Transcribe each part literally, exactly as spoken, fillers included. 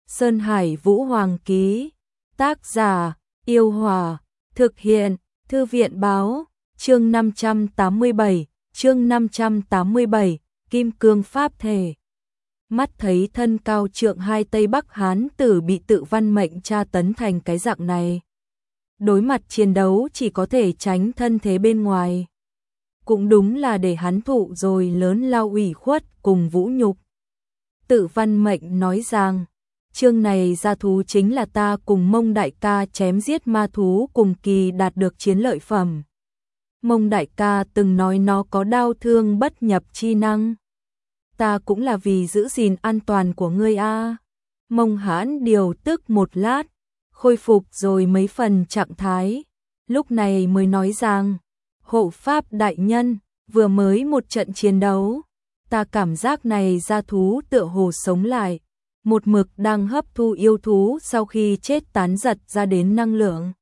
Sơn Hải Vũ Hoàng ký. Tác giả: Yêu Hòa. Thực hiện: Thư viện báo. Chương năm trăm tám mươi bảy, chương năm trăm tám mươi bảy, Kim Cương Pháp Thể. Mắt thấy thân cao trượng hai Tây Bắc Hán tử bị Tự Văn Mệnh tra tấn thành cái dạng này. Đối mặt chiến đấu chỉ có thể tránh thân thế bên ngoài. Cũng đúng là để hắn thụ rồi lớn lao ủy khuất cùng vũ nhục. Tự Văn Mệnh nói rằng, chương này gia thú chính là ta cùng Mông đại ca chém giết ma thú cùng kỳ đạt được chiến lợi phẩm. Mông đại ca từng nói nó có đao thương bất nhập chi năng. Ta cũng là vì giữ gìn an toàn của ngươi a. Mông Hãn điều tức một lát, khôi phục rồi mấy phần trạng thái, lúc này mới nói rằng, hộ pháp đại nhân, vừa mới một trận chiến đấu, ta cảm giác này gia thú tựa hồ sống lại, một mực đang hấp thu yêu thú sau khi chết tán giật ra đến năng lượng.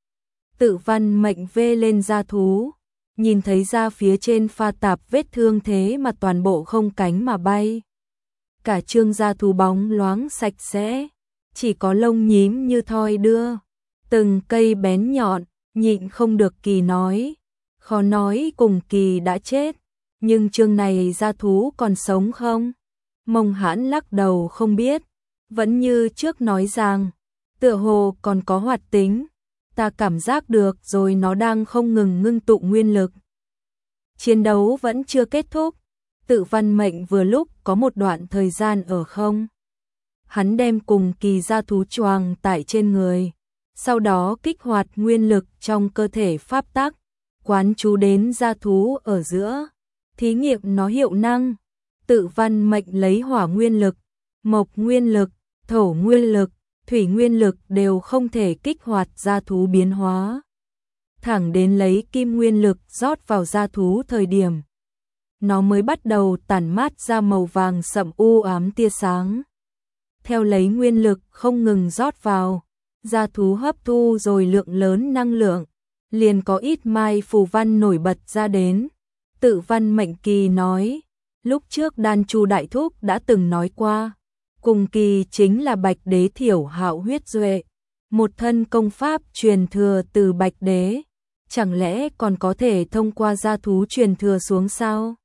Tự Văn Mệnh vê lên gia thú, nhìn thấy ra phía trên pha tạp vết thương thế mà toàn bộ không cánh mà bay. Cả trương gia thú bóng loáng sạch sẽ, chỉ có lông nhím như thoi đưa, từng cây bén nhọn, nhịn không được kỳ nói, khó nói cùng kỳ đã chết, nhưng trương này gia thú còn sống không? Mông Hãn lắc đầu không biết, vẫn như trước nói rằng, tựa hồ còn có hoạt tính, ta cảm giác được rồi nó đang không ngừng ngưng tụ nguyên lực. Chiến đấu vẫn chưa kết thúc, Tự Văn Mệnh vừa lúc có một đoạn thời gian ở không. Hắn đem cùng kỳ gia thú choàng tải trên người, sau đó kích hoạt nguyên lực trong cơ thể pháp tắc, quán chú đến gia thú ở giữa, thí nghiệm nó hiệu năng. Tự Văn Mệnh lấy hỏa nguyên lực, mộc nguyên lực, thổ nguyên lực, thủy nguyên lực đều không thể kích hoạt gia thú biến hóa. Thẳng đến lấy kim nguyên lực rót vào gia thú thời điểm, nó mới bắt đầu tản mát ra màu vàng sậm u ám tia sáng. Theo lấy nguyên lực không ngừng rót vào, gia thú hấp thu rồi lượng lớn năng lượng, liền có ít mai phù văn nổi bật ra đến. Tự Văn Mệnh kỳ nói, lúc trước Đan Chu Đại Thúc đã từng nói qua, cùng kỳ chính là Bạch Đế thiểu hạo huyết duệ, một thân công pháp truyền thừa từ Bạch Đế, chẳng lẽ còn có thể thông qua gia thú truyền thừa xuống sao?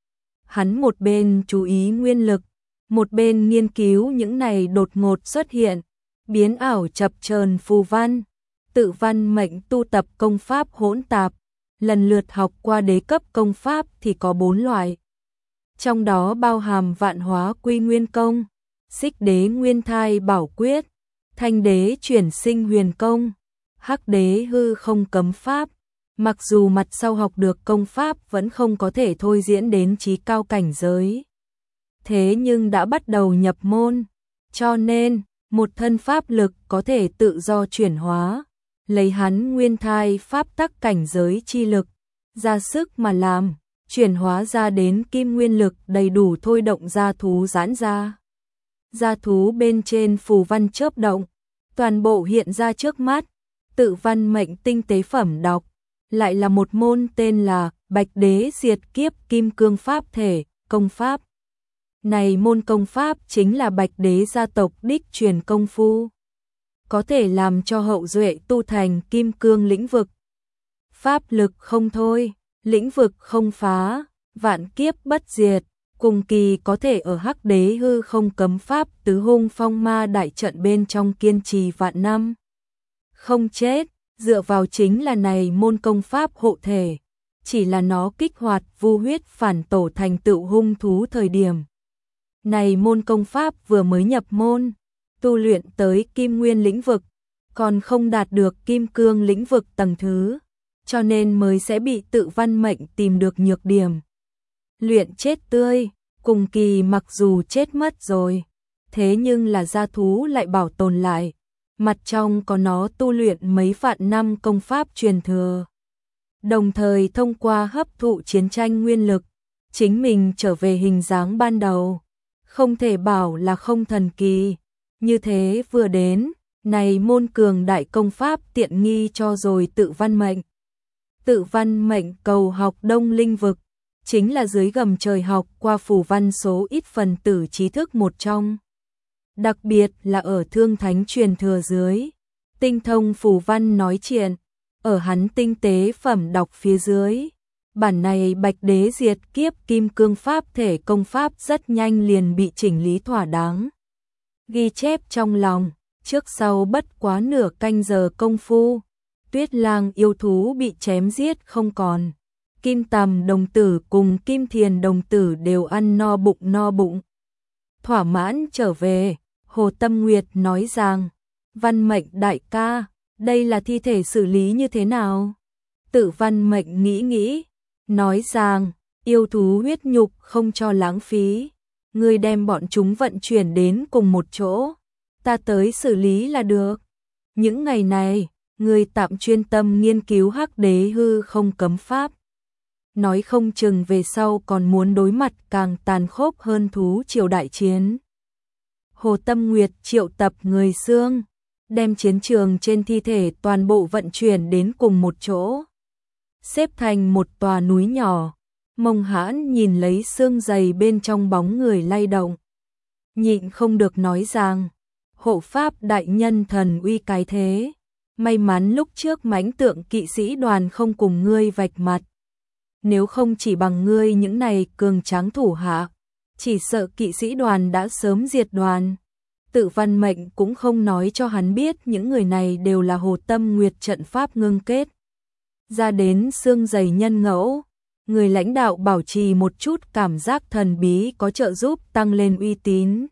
Hắn một bên chú ý nguyên lực, một bên nghiên cứu những này đột ngột xuất hiện, biến ảo chập chờn phù văn. Tự Văn Mệnh tu tập công pháp hỗn tạp, lần lượt học qua đế cấp công pháp thì có bốn loại. Trong đó bao hàm Vạn Hóa Quy Nguyên Công, Xích Đế Nguyên Thai Bảo Quyết, Thanh Đế Chuyển Sinh Huyền Công, Hắc Đế Hư Không Cấm Pháp. Mặc dù mặt sau học được công pháp vẫn không có thể thôi diễn đến chí cao cảnh giới, thế nhưng đã bắt đầu nhập môn, cho nên một thân pháp lực có thể tự do chuyển hóa, lấy hắn nguyên thai pháp tắc cảnh giới chi lực, ra sức mà làm, chuyển hóa ra đến kim nguyên lực đầy đủ thôi động gia thú giãn ra. Gia thú bên trên phù văn chớp động, toàn bộ hiện ra trước mắt. Tự Văn Mệnh tinh tế phẩm đọc, lại là một môn tên là Bạch Đế Diệt Kiếp Kim Cương Pháp Thể, công pháp. Này môn công pháp chính là Bạch Đế gia tộc đích truyền công phu, có thể làm cho hậu duệ tu thành kim cương lĩnh vực. Pháp lực không thôi, lĩnh vực không phá, vạn kiếp bất diệt, cùng kỳ có thể ở Hắc Đế Hư Không Cấm Pháp tứ hung phong ma đại trận bên trong kiên trì vạn năm. Không chết, dựa vào chính là này môn công pháp hộ thể, chỉ là nó kích hoạt vu huyết phản tổ thành tựu hung thú thời điểm. Này môn công pháp vừa mới nhập môn, tu luyện tới kim nguyên lĩnh vực, còn không đạt được kim cương lĩnh vực tầng thứ, cho nên mới sẽ bị Tự Văn Mệnh tìm được nhược điểm. Luyện chết tươi, cùng kỳ mặc dù chết mất rồi, thế nhưng là gia thú lại bảo tồn lại, mặt trong có nó tu luyện mấy vạn năm công pháp truyền thừa. Đồng thời thông qua hấp thụ chiến tranh nguyên lực, chính mình trở về hình dáng ban đầu, không thể bảo là không thần kỳ. Như thế vừa đến, này môn cường đại công pháp tiện nghi cho rồi Tự Văn Mệnh. Tự Văn Mệnh cầu học Đông Linh Vực, chính là dưới gầm trời học qua phù văn số ít phần tử trí thức một trong. đặc biệt là ở Thương Thánh truyền thừa dưới. Tinh thông phù văn nói chuyện, ở hắn tinh tế phẩm đọc phía dưới. Bản này Bạch Đế diệt kiếp kim cương pháp thể công pháp rất nhanh liền bị chỉnh lý thỏa đáng. Ghi chép trong lòng, trước sau bất quá nửa canh giờ công phu, Tuyết Lang yêu thú bị chém giết không còn. Kim Tầm đồng tử cùng Kim Thiền đồng tử đều ăn no bụng no bụng. Thỏa mãn trở về, Hồ Tâm Nguyệt nói rằng, Văn Mệnh đại ca, đây là thi thể xử lý như thế nào? Tự Văn Mệnh nghĩ nghĩ, nói rằng, yêu thú huyết nhục không cho lãng phí. Ngươi đem bọn chúng vận chuyển đến cùng một chỗ, ta tới xử lý là được. Những ngày này, ngươi tạm chuyên tâm nghiên cứu Hắc Đế hư không cấm pháp. Nói không chừng về sau còn muốn đối mặt càng tàn khốc hơn thú triều đại chiến. Hồ Tâm Nguyệt triệu tập người xương, đem chiến trường trên thi thể toàn bộ vận chuyển đến cùng một chỗ, xếp thành một tòa núi nhỏ. Mông Hãn nhìn lấy xương dày bên trong bóng người lay động, nhịn không được nói rằng, hộ pháp đại nhân thần uy cái thế, may mắn lúc trước mãnh tượng kỵ sĩ đoàn không cùng ngươi vạch mặt. Nếu không chỉ bằng ngươi những này cường tráng thủ hạ, chỉ sợ kỵ sĩ đoàn đã sớm diệt đoàn. Tự Văn Mệnh cũng không nói cho hắn biết những người này đều là Hồ Tâm Nguyệt trận pháp ngưng kết ra đến xương dày nhân ngẫu. Người lãnh đạo bảo trì một chút cảm giác thần bí có trợ giúp tăng lên uy tín.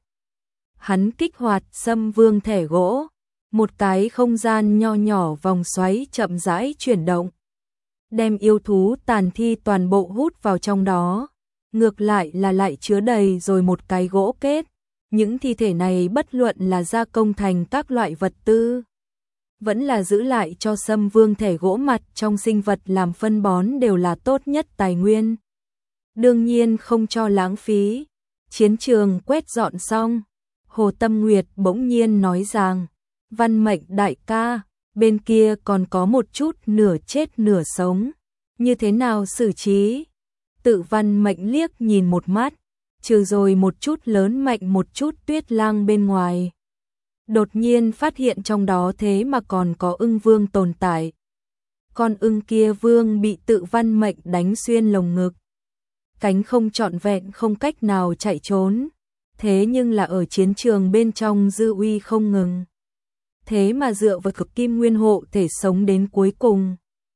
Hắn kích hoạt Sâm Vương thẻ gỗ, một cái không gian nho nhỏ vòng xoáy chậm rãi chuyển động, đem yêu thú tàn thi toàn bộ hút vào trong đó. Ngược lại là lại chứa đầy rồi một cái gỗ kết. Những thi thể này bất luận là gia công thành các loại vật tư, vẫn là giữ lại cho Sâm Vương thể gỗ mặt trong sinh vật làm phân bón đều là tốt nhất tài nguyên. Đương nhiên không cho lãng phí. Chiến trường quét dọn xong, Hồ Tâm Nguyệt bỗng nhiên nói rằng, Văn Mệnh đại ca, bên kia còn có một chút nửa chết nửa sống, như thế nào xử trí? Tự Văn Mệnh liếc nhìn một mắt, trừ rồi một chút lớn mạnh một chút Tuyết Lang bên ngoài. Đột nhiên phát hiện trong đó thế mà còn có ưng vương tồn tại. Con ưng kia vương bị Tự Văn Mệnh đánh xuyên lồng ngực, cánh không trọn vẹn không cách nào chạy trốn, thế nhưng là ở chiến trường bên trong dư uy không ngừng. Thế mà dựa vào cực kim nguyên hộ thể sống đến cuối cùng.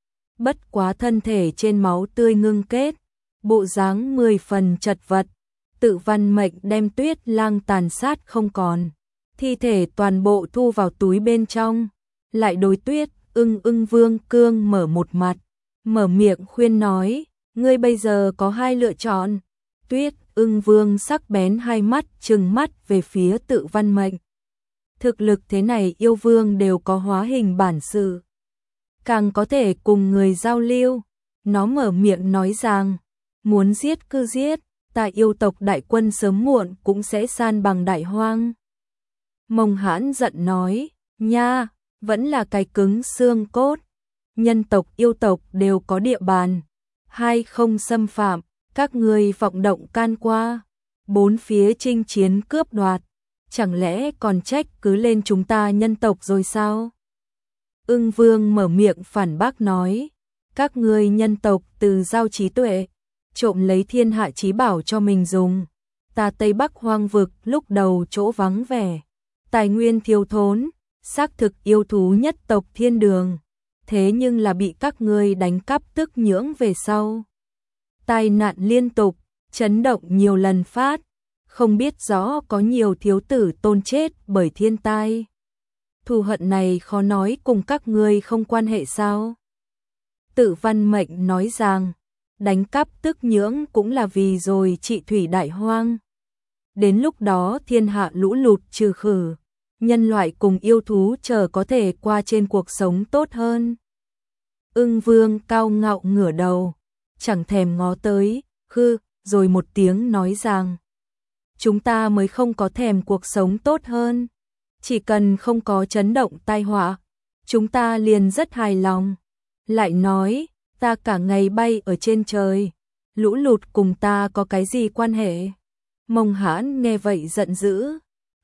Bất quá thân thể trên máu tươi ngưng kết, bộ dáng mười phần chật vật. Tự Văn Mệnh đem Tuyết Lang tàn sát không còn, thi thể toàn bộ thu vào túi bên trong, lại đối Tuyết ưng ưng vương cương mở một mặt, mở miệng khuyên nói, ngươi bây giờ có hai lựa chọn. Tuyết ưng vương sắc bén hai mắt trừng mắt về phía Tự Văn Mệnh. Thực lực thế này yêu vương đều có hóa hình bản sự, càng có thể cùng người giao lưu. Nó mở miệng nói rằng, muốn giết cứ giết, tại yêu tộc đại quân sớm muộn cũng sẽ san bằng đại hoang. Mông Hãn giận nói, nha, vẫn là cái cứng xương cốt. Nhân tộc yêu tộc đều có địa bàn, hai không xâm phạm, các ngươi vọng động can qua, bốn phía chinh chiến cướp đoạt, chẳng lẽ còn trách cứ lên chúng ta nhân tộc rồi sao? Ưng vương mở miệng phản bác nói, các ngươi nhân tộc từ giao trí tuệ, trộm lấy thiên hạ chí bảo cho mình dùng. Ta Tây Bắc hoang vực lúc đầu chỗ vắng vẻ, tài nguyên thiếu thốn, xác thực yêu thú nhất tộc thiên đường, thế nhưng là bị các ngươi đánh cắp tức nhưỡng về sau. Tai nạn liên tục, chấn động nhiều lần phát, không biết rõ có nhiều thiếu tử tôn chết bởi thiên tai. Thù hận này khó nói cùng các ngươi không quan hệ sao? Tự Văn Mệnh nói rằng, đánh cắp tức nhưỡng cũng là vì rồi trị thủy đại hoang. Đến lúc đó thiên hạ lũ lụt trừ khử, nhân loại cùng yêu thú chờ có thể qua trên cuộc sống tốt hơn. Ưng vương cao ngạo ngửa đầu, chẳng thèm ngó tới, khư, rồi một tiếng nói rằng, chúng ta mới không có thèm cuộc sống tốt hơn, chỉ cần không có chấn động tai họa, chúng ta liền rất hài lòng. Lại nói, ta cả ngày bay ở trên trời, lũ lụt cùng ta có cái gì quan hệ? Mông Hãn nghe vậy giận dữ,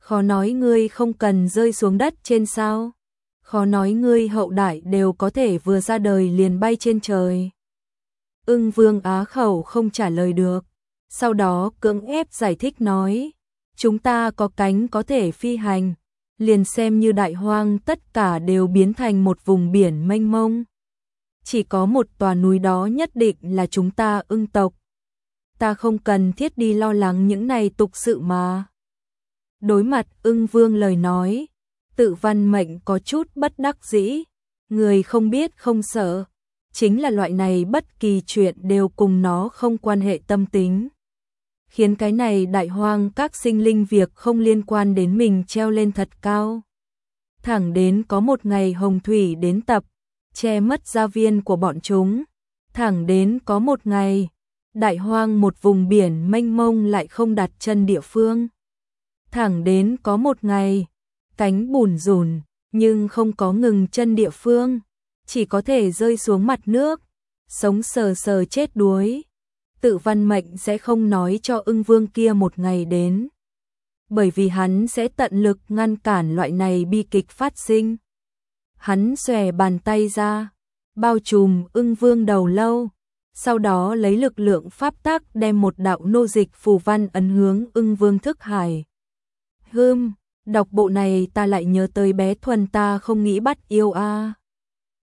Khó nói ngươi không cần rơi xuống đất trên sao? Khó nói ngươi hậu đại đều có thể vừa ra đời liền bay trên trời. Ưng Vương á khẩu không trả lời được, sau đó cưỡng ép giải thích nói, chúng ta có cánh có thể phi hành, liền xem như đại hoang tất cả đều biến thành một vùng biển mênh mông. Chỉ có một tòa núi đó nhất định là chúng ta Ưng tộc. Ta không cần thiết đi lo lắng những này tục sự mà. Đối mặt Ưng Vương lời nói, Tự Văn Mệnh có chút bất đắc dĩ, người không biết không sợ, chính là loại này bất kỳ chuyện đều cùng nó không quan hệ tâm tính. Khiến cái này đại hoang các sinh linh việc không liên quan đến mình treo lên thật cao. Thẳng đến có một ngày hồng thủy đến tập, che mất gia viên của bọn chúng. Thẳng đến có một ngày, đại hoang một vùng biển mênh mông lại không đặt chân địa phương. Thẳng đến có một ngày, cánh bùn rùn nhưng không có ngừng chân địa phương, chỉ có thể rơi xuống mặt nước, sống sờ sờ chết đuối. Tự Văn Mệnh sẽ không nói cho Ưng Vương kia một ngày đến, bởi vì hắn sẽ tận lực ngăn cản loại này bi kịch phát sinh. Hắn xòe bàn tay ra, bao trùm Ưng Vương đầu lâu, sau đó lấy lực lượng pháp tắc đem một đạo nô dịch phù văn ấn hướng Ưng Vương thức hải. Hừm, đọc bộ này ta lại nhớ tới bé Thuần ta không nghĩ bắt yêu a. À.